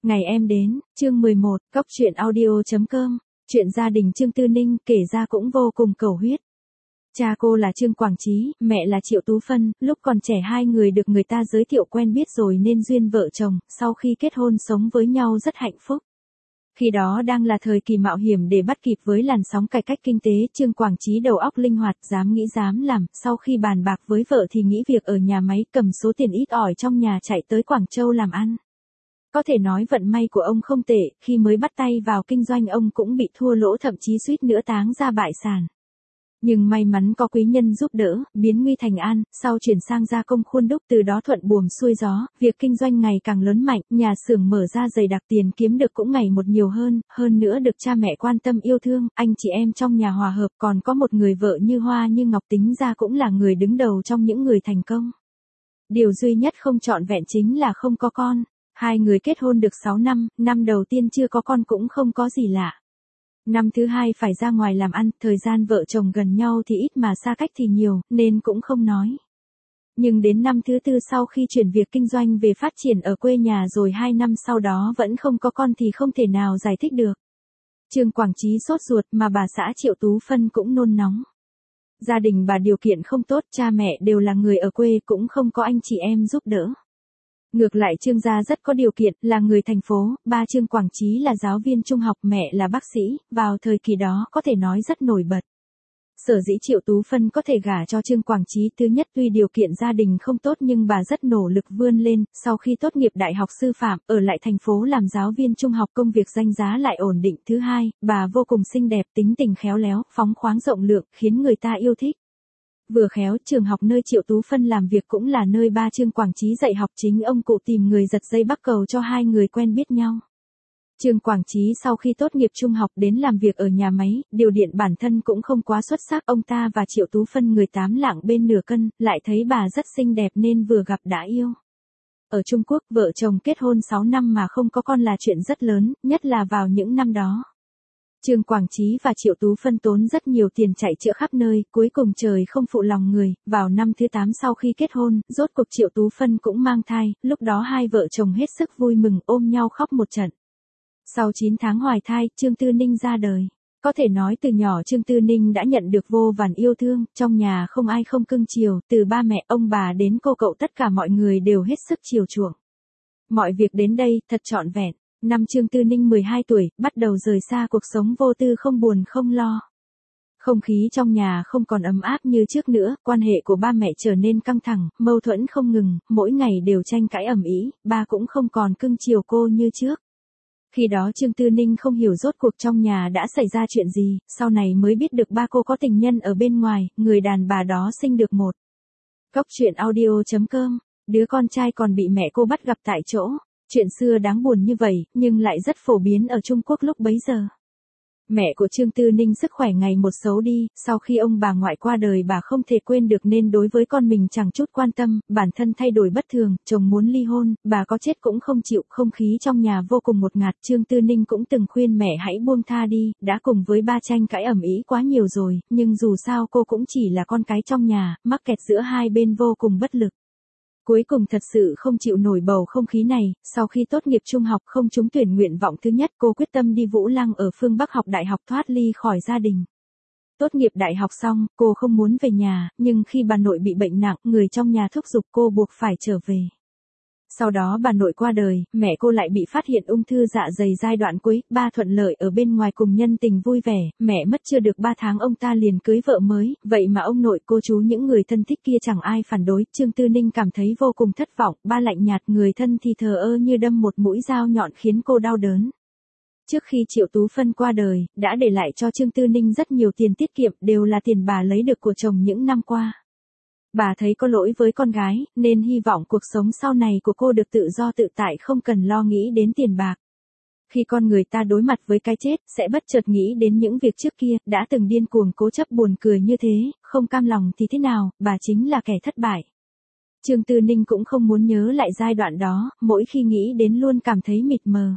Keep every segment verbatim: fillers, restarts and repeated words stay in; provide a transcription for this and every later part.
Ngày em đến, chương mười một, cóc truyện audio.com, chuyện gia đình Trương Tư Ninh kể ra cũng vô cùng cầu huyết. Cha cô là Trương Quảng Chí, mẹ là Triệu Tú Phân, lúc còn trẻ hai người được người ta giới thiệu quen biết rồi nên duyên vợ chồng, sau khi kết hôn sống với nhau rất hạnh phúc. Khi đó đang là thời kỳ mạo hiểm để bắt kịp với làn sóng cải cách kinh tế, Trương Quảng Chí đầu óc linh hoạt, dám nghĩ dám làm, sau khi bàn bạc với vợ thì nghỉ việc ở nhà máy, cầm số tiền ít ỏi trong nhà chạy tới Quảng Châu làm ăn. Có thể nói vận may của ông không tệ, khi mới bắt tay vào kinh doanh ông cũng bị thua lỗ, thậm chí suýt nữa táng ra bại sản. Nhưng may mắn có quý nhân giúp đỡ, biến nguy thành an, sau chuyển sang gia công khuôn đúc, từ đó thuận buồm xuôi gió, việc kinh doanh ngày càng lớn mạnh, nhà xưởng mở ra dày đặc, tiền kiếm được cũng ngày một nhiều hơn, hơn nữa được cha mẹ quan tâm yêu thương, anh chị em trong nhà hòa hợp, còn có một người vợ như hoa như ngọc, tính ra cũng là người đứng đầu trong những người thành công. Điều duy nhất không trọn vẹn chính là không có con. Hai người kết hôn được sáu năm, năm đầu tiên chưa có con cũng không có gì lạ. Năm thứ hai phải ra ngoài làm ăn, thời gian vợ chồng gần nhau thì ít mà xa cách thì nhiều, nên cũng không nói. Nhưng đến năm thứ tư sau khi chuyển việc kinh doanh về phát triển ở quê nhà rồi hai năm sau đó vẫn không có con thì không thể nào giải thích được. Trương Quảng Chí sốt ruột mà bà xã Triệu Tú Phân cũng nôn nóng. Gia đình bà điều kiện không tốt, cha mẹ đều là người ở quê cũng không có anh chị em giúp đỡ. Ngược lại Trương gia rất có điều kiện, là người thành phố, ba Trương Quảng Chí là giáo viên trung học, mẹ là bác sĩ, vào thời kỳ đó có thể nói rất nổi bật. Sở dĩ Triệu Tú Phân có thể gả cho Trương Quảng Chí, thứ nhất tuy điều kiện gia đình không tốt nhưng bà rất nỗ lực vươn lên, sau khi tốt nghiệp đại học sư phạm, ở lại thành phố làm giáo viên trung học, công việc danh giá lại ổn định. Thứ hai, bà vô cùng xinh đẹp, tính tình khéo léo, phóng khoáng rộng lượng, khiến người ta yêu thích. Vừa khéo, trường học nơi Triệu Tú Phân làm việc cũng là nơi ba Trương Quảng Chí dạy học, chính ông cụ tìm người giật dây bắc cầu cho hai người quen biết nhau. Trương Quảng Chí sau khi tốt nghiệp trung học đến làm việc ở nhà máy, điều điện bản thân cũng không quá xuất sắc, ông ta và Triệu Tú Phân người tám lạng bên nửa cân, lại thấy bà rất xinh đẹp nên vừa gặp đã yêu. Ở Trung Quốc, vợ chồng kết hôn sáu năm mà không có con là chuyện rất lớn, nhất là vào những năm đó. Trương Quảng Chí và Triệu Tú Phân tốn rất nhiều tiền chạy chữa khắp nơi, cuối cùng trời không phụ lòng người, vào năm thứ tám sau khi kết hôn, rốt cuộc Triệu Tú Phân cũng mang thai, lúc đó hai vợ chồng hết sức vui mừng ôm nhau khóc một trận. Sau chín tháng hoài thai, Trương Tư Ninh ra đời. Có thể nói từ nhỏ Trương Tư Ninh đã nhận được vô vàn yêu thương, trong nhà không ai không cưng chiều, từ ba mẹ, ông bà đến cô cậu tất cả mọi người đều hết sức chiều chuộng. Mọi việc đến đây, thật trọn vẹn. Năm Trương Tư Ninh mười hai tuổi, bắt đầu rời xa cuộc sống vô tư không buồn không lo. Không khí trong nhà không còn ấm áp như trước nữa, quan hệ của ba mẹ trở nên căng thẳng, mâu thuẫn không ngừng, mỗi ngày đều tranh cãi ầm ĩ, ba cũng không còn cưng chiều cô như trước. Khi đó Trương Tư Ninh không hiểu rốt cuộc trong nhà đã xảy ra chuyện gì, sau này mới biết được ba cô có tình nhân ở bên ngoài, người đàn bà đó sinh được một. Cóc truyện audio.com, đứa con trai còn bị mẹ cô bắt gặp tại chỗ. Chuyện xưa đáng buồn như vậy, nhưng lại rất phổ biến ở Trung Quốc lúc bấy giờ. Mẹ của Trương Tư Ninh sức khỏe ngày một xấu đi, sau khi ông bà ngoại qua đời bà không thể quên được nên đối với con mình chẳng chút quan tâm, bản thân thay đổi bất thường, chồng muốn ly hôn, bà có chết cũng không chịu, không khí trong nhà vô cùng ngột ngạt. Trương Tư Ninh cũng từng khuyên mẹ hãy buông tha đi, đã cùng với ba tranh cãi ầm ĩ quá nhiều rồi, nhưng dù sao cô cũng chỉ là con cái trong nhà, mắc kẹt giữa hai bên vô cùng bất lực. Cuối cùng thật sự không chịu nổi bầu không khí này, sau khi tốt nghiệp trung học không trúng tuyển nguyện vọng thứ nhất, cô quyết tâm đi Vũ Lăng ở phương Bắc học đại học, thoát ly khỏi gia đình. Tốt nghiệp đại học xong, cô không muốn về nhà, nhưng khi bà nội bị bệnh nặng, người trong nhà thúc giục cô buộc phải trở về. Sau đó bà nội qua đời, mẹ cô lại bị phát hiện ung thư dạ dày giai đoạn cuối, ba thuận lợi ở bên ngoài cùng nhân tình vui vẻ, mẹ mất chưa được ba tháng ông ta liền cưới vợ mới, vậy mà ông nội cô chú những người thân thích kia chẳng ai phản đối. Trương Tư Ninh cảm thấy vô cùng thất vọng, ba lạnh nhạt, người thân thì thờ ơ như đâm một mũi dao nhọn khiến cô đau đớn. Trước khi Triệu Tú Phân qua đời, đã để lại cho Trương Tư Ninh rất nhiều tiền tiết kiệm, đều là tiền bà lấy được của chồng những năm qua. Bà thấy có lỗi với con gái, nên hy vọng cuộc sống sau này của cô được tự do tự tại, không cần lo nghĩ đến tiền bạc. Khi con người ta đối mặt với cái chết, sẽ bất chợt nghĩ đến những việc trước kia, đã từng điên cuồng cố chấp buồn cười như thế, không cam lòng thì thế nào, bà chính là kẻ thất bại. Trương Tư Ninh cũng không muốn nhớ lại giai đoạn đó, mỗi khi nghĩ đến luôn cảm thấy mịt mờ.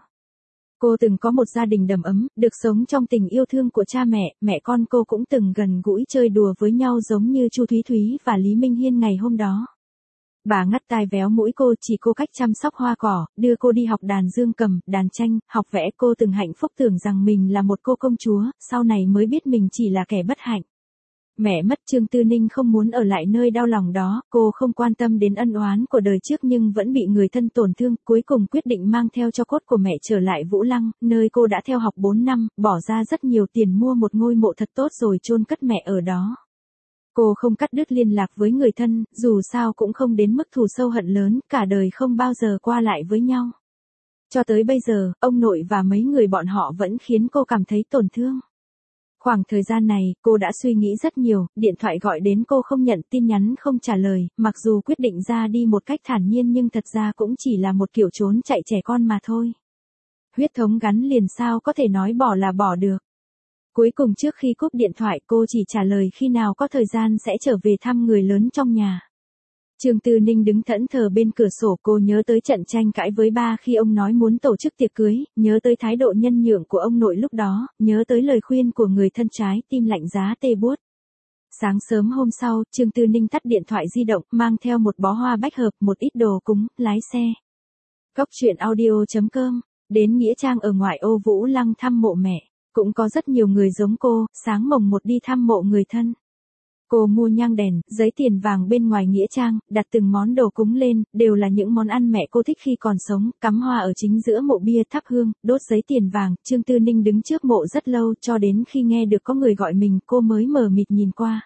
Cô từng có một gia đình đầm ấm, được sống trong tình yêu thương của cha mẹ, mẹ con cô cũng từng gần gũi chơi đùa với nhau giống như Chu Thúy Thúy và Lý Minh Hiên ngày hôm đó. Bà ngắt tai véo mũi cô, chỉ cô cách chăm sóc hoa cỏ, đưa cô đi học đàn dương cầm, đàn tranh, học vẽ. Cô từng hạnh phúc tưởng rằng mình là một cô công chúa, sau này mới biết mình chỉ là kẻ bất hạnh. Mẹ mất, Trương Tư Ninh không muốn ở lại nơi đau lòng đó, cô không quan tâm đến ân oán của đời trước nhưng vẫn bị người thân tổn thương, cuối cùng quyết định mang theo tro cốt của mẹ trở lại Vũ Lăng, nơi cô đã theo học bốn năm, bỏ ra rất nhiều tiền mua một ngôi mộ thật tốt rồi chôn cất mẹ ở đó. Cô không cắt đứt liên lạc với người thân, dù sao cũng không đến mức thù sâu hận lớn, cả đời không bao giờ qua lại với nhau. Cho tới bây giờ, ông nội và mấy người bọn họ vẫn khiến cô cảm thấy tổn thương. Khoảng thời gian này, cô đã suy nghĩ rất nhiều, điện thoại gọi đến cô không nhận, tin nhắn không trả lời, mặc dù quyết định ra đi một cách thản nhiên nhưng thật ra cũng chỉ là một kiểu trốn chạy trẻ con mà thôi. Huyết thống gắn liền sao có thể nói bỏ là bỏ được. Cuối cùng trước khi cúp điện thoại cô chỉ trả lời khi nào có thời gian sẽ trở về thăm người lớn trong nhà. Trương Tư Ninh đứng thẫn thờ bên cửa sổ, cô nhớ tới trận tranh cãi với ba khi ông nói muốn tổ chức tiệc cưới, nhớ tới thái độ nhân nhượng của ông nội lúc đó, nhớ tới lời khuyên của người thân, trái tim lạnh giá tê buốt. Sáng sớm hôm sau, Trương Tư Ninh tắt điện thoại di động, mang theo một bó hoa bách hợp, một ít đồ cúng, lái xe. Cốc truyện audio chấm com, đến nghĩa trang ở ngoại ô Vũ Lăng thăm mộ mẹ. Cũng có rất nhiều người giống cô, sáng mồng một đi thăm mộ người thân. Cô mua nhang đèn, giấy tiền vàng bên ngoài nghĩa trang, đặt từng món đồ cúng lên, đều là những món ăn mẹ cô thích khi còn sống, cắm hoa ở chính giữa mộ bia, thắp hương, đốt giấy tiền vàng. Trương Tư Ninh đứng trước mộ rất lâu, cho đến khi nghe được có người gọi mình, cô mới mờ mịt nhìn qua.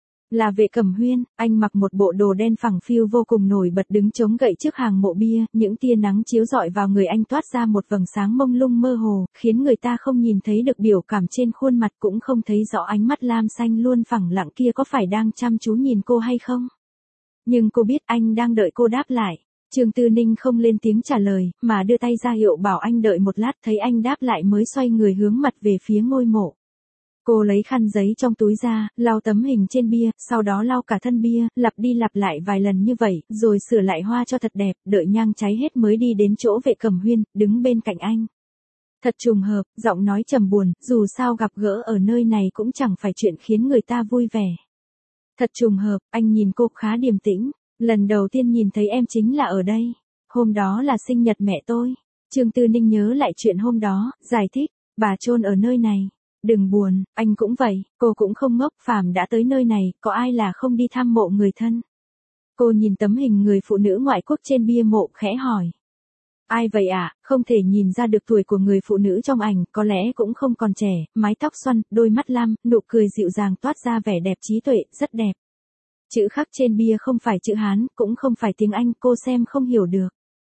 Là Vệ Cẩm Huyên, anh mặc một bộ đồ đen phẳng phiu vô cùng nổi bật đứng chống gậy trước hàng mộ bia, những tia nắng chiếu rọi vào người anh toát ra một vầng sáng mông lung mơ hồ, khiến người ta không nhìn thấy được biểu cảm trên khuôn mặt, cũng không thấy rõ ánh mắt lam xanh luôn phẳng lặng kia có phải đang chăm chú nhìn cô hay không. Nhưng cô biết anh đang đợi cô đáp lại. Trương Tư Ninh không lên tiếng trả lời, mà đưa tay ra hiệu bảo anh đợi một lát, thấy anh đáp lại mới xoay người hướng mặt về phía ngôi mộ. Cô lấy khăn giấy trong túi ra, lau tấm hình trên bia, sau đó lau cả thân bia, lặp đi lặp lại vài lần như vậy, rồi sửa lại hoa cho thật đẹp, đợi nhang cháy hết mới đi đến chỗ Vệ Cẩm Huyên, đứng bên cạnh anh. Thật trùng hợp, giọng nói trầm buồn, dù sao gặp gỡ ở nơi này cũng chẳng phải chuyện khiến người ta vui vẻ. Thật trùng hợp, anh nhìn cô khá điềm tĩnh, lần đầu tiên nhìn thấy em chính là ở đây. Hôm đó là sinh nhật mẹ tôi. Trương Tư Ninh nhớ lại chuyện hôm đó, giải thích, bà chôn ở nơi này. Đừng buồn, anh cũng vậy, cô cũng không ngốc, phàm đã tới nơi này, có ai là không đi thăm mộ người thân. Cô nhìn tấm hình người phụ nữ ngoại quốc trên bia mộ, khẽ hỏi. Ai vậy ạ? À? Không thể nhìn ra được tuổi của người phụ nữ trong ảnh, có lẽ cũng không còn trẻ, mái tóc xoăn, đôi mắt lam, nụ cười dịu dàng toát ra vẻ đẹp trí tuệ, rất đẹp. Chữ khắc trên bia không phải chữ Hán, cũng không phải tiếng Anh, cô xem không hiểu được.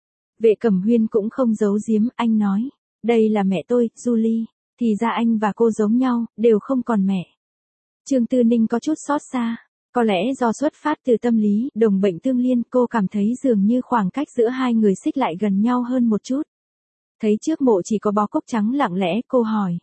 Vệ Cẩm Huyên cũng không giấu giếm, anh nói. Đây là mẹ tôi, Julie. Thì ra anh và cô giống nhau, đều không còn mẹ. Trương Tư Ninh có chút xót xa. Có lẽ do xuất phát từ tâm lý, đồng bệnh tương liên, cô cảm thấy dường như khoảng cách giữa hai người xích lại gần nhau hơn một chút. Thấy trước mộ chỉ có bó cúc trắng lặng lẽ, cô hỏi.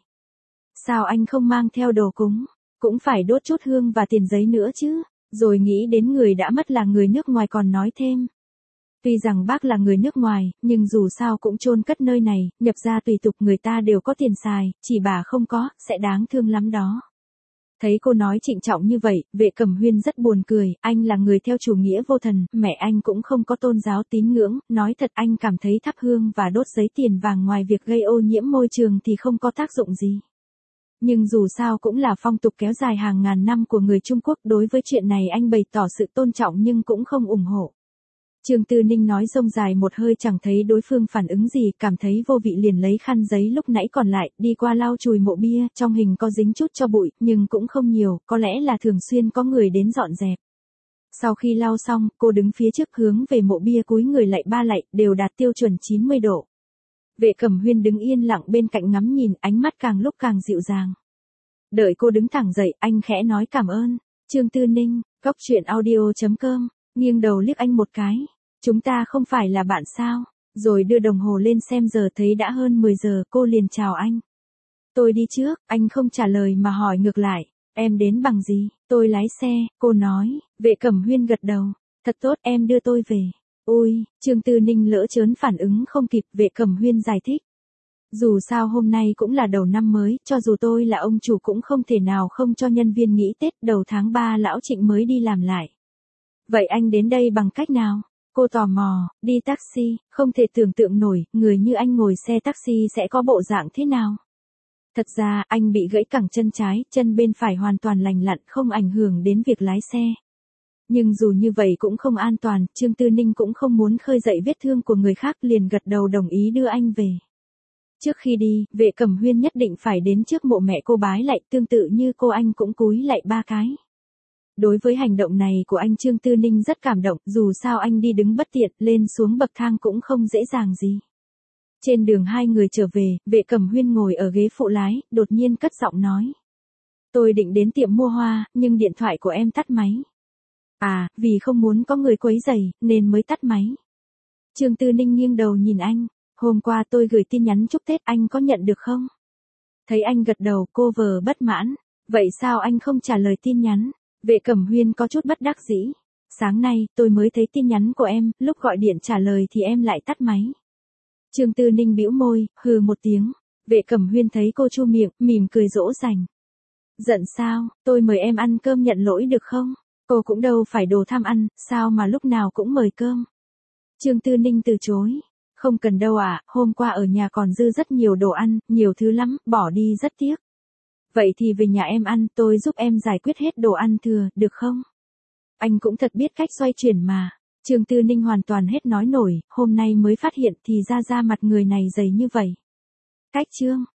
Sao anh không mang theo đồ cúng? Cũng phải đốt chút hương và tiền giấy nữa chứ. Rồi nghĩ đến người đã mất là người nước ngoài còn nói thêm. Tuy rằng bác là người nước ngoài, nhưng dù sao cũng chôn cất nơi này, nhập gia tùy tục người ta đều có tiền xài, chỉ bà không có, sẽ đáng thương lắm đó. Thấy cô nói trịnh trọng như vậy, Vệ Cẩm Huyên rất buồn cười, anh là người theo chủ nghĩa vô thần, mẹ anh cũng không có tôn giáo tín ngưỡng, nói thật anh cảm thấy thắp hương và đốt giấy tiền vàng ngoài việc gây ô nhiễm môi trường thì không có tác dụng gì. Nhưng dù sao cũng là phong tục kéo dài hàng ngàn năm của người Trung Quốc, đối với chuyện này anh bày tỏ sự tôn trọng nhưng cũng không ủng hộ. Trương Tư Ninh nói rông dài một hơi chẳng thấy đối phương phản ứng gì, cảm thấy vô vị liền lấy khăn giấy lúc nãy còn lại, đi qua lau chùi mộ bia, trong hình có dính chút cho bụi, nhưng cũng không nhiều, có lẽ là thường xuyên có người đến dọn dẹp. Sau khi lau xong, cô đứng phía trước hướng về mộ bia cúi người lạy ba lạy, đều đạt tiêu chuẩn chín mươi độ. Vệ Cẩm Huyên đứng yên lặng bên cạnh ngắm nhìn, ánh mắt càng lúc càng dịu dàng. Đợi cô đứng thẳng dậy, anh khẽ nói cảm ơn. Trương Tư Ninh, cốc truyện audio chấm com, nghiêng đầu liếc anh một cái. Chúng ta không phải là bạn sao? Rồi đưa đồng hồ lên xem giờ, thấy đã hơn mười giờ, cô liền chào anh. Tôi đi trước, anh không trả lời mà hỏi ngược lại. Em đến bằng gì? Tôi lái xe, cô nói. Vệ Cẩm Huyên gật đầu. Thật tốt, em đưa tôi về. Ôi, Trương Tư Ninh lỡ chớn phản ứng không kịp, Vệ Cẩm Huyên giải thích. Dù sao hôm nay cũng là đầu năm mới, cho dù tôi là ông chủ cũng không thể nào không cho nhân viên nghỉ Tết, đầu tháng ba lão Trịnh mới đi làm lại. Vậy anh đến đây bằng cách nào? Cô tò mò, đi taxi, không thể tưởng tượng nổi, người như anh ngồi xe taxi sẽ có bộ dạng thế nào. Thật ra, anh bị gãy cẳng chân trái, chân bên phải hoàn toàn lành lặn, không ảnh hưởng đến việc lái xe. Nhưng dù như vậy cũng không an toàn, Trương Tư Ninh cũng không muốn khơi dậy vết thương của người khác, liền gật đầu đồng ý đưa anh về. Trước khi đi, Vệ Cẩm Huyên nhất định phải đến trước mộ mẹ cô bái lạy, tương tự như cô anh cũng cúi lạy ba cái. Đối với hành động này của anh, Trương Tư Ninh rất cảm động, dù sao anh đi đứng bất tiện, lên xuống bậc thang cũng không dễ dàng gì. Trên đường hai người trở về, Vệ Cẩm Huyên ngồi ở ghế phụ lái, đột nhiên cất giọng nói. Tôi định đến tiệm mua hoa, nhưng điện thoại của em tắt máy. À, vì không muốn có người quấy rầy, nên mới tắt máy. Trương Tư Ninh nghiêng đầu nhìn anh, hôm qua tôi gửi tin nhắn chúc Tết, anh có nhận được không? Thấy anh gật đầu, cô vờ bất mãn, vậy sao anh không trả lời tin nhắn? Vệ Cẩm Huyên có chút bất đắc dĩ. Sáng nay, tôi mới thấy tin nhắn của em, lúc gọi điện trả lời thì em lại tắt máy. Trương Tư Ninh bĩu môi, hừ một tiếng. Vệ Cẩm Huyên thấy cô chu miệng, mỉm cười dỗ dành. Giận sao, tôi mời em ăn cơm nhận lỗi được không? Cô cũng đâu phải đồ tham ăn, sao mà lúc nào cũng mời cơm? Trương Tư Ninh từ chối. Không cần đâu ạ, à, hôm qua ở nhà còn dư rất nhiều đồ ăn, nhiều thứ lắm, bỏ đi rất tiếc. Vậy thì về nhà em ăn, tôi giúp em giải quyết hết đồ ăn thừa, được không? Anh cũng thật biết cách xoay chuyển mà. Trương Tư Ninh hoàn toàn hết nói nổi, hôm nay mới phát hiện thì ra da mặt người này dày như vậy. Cách chương.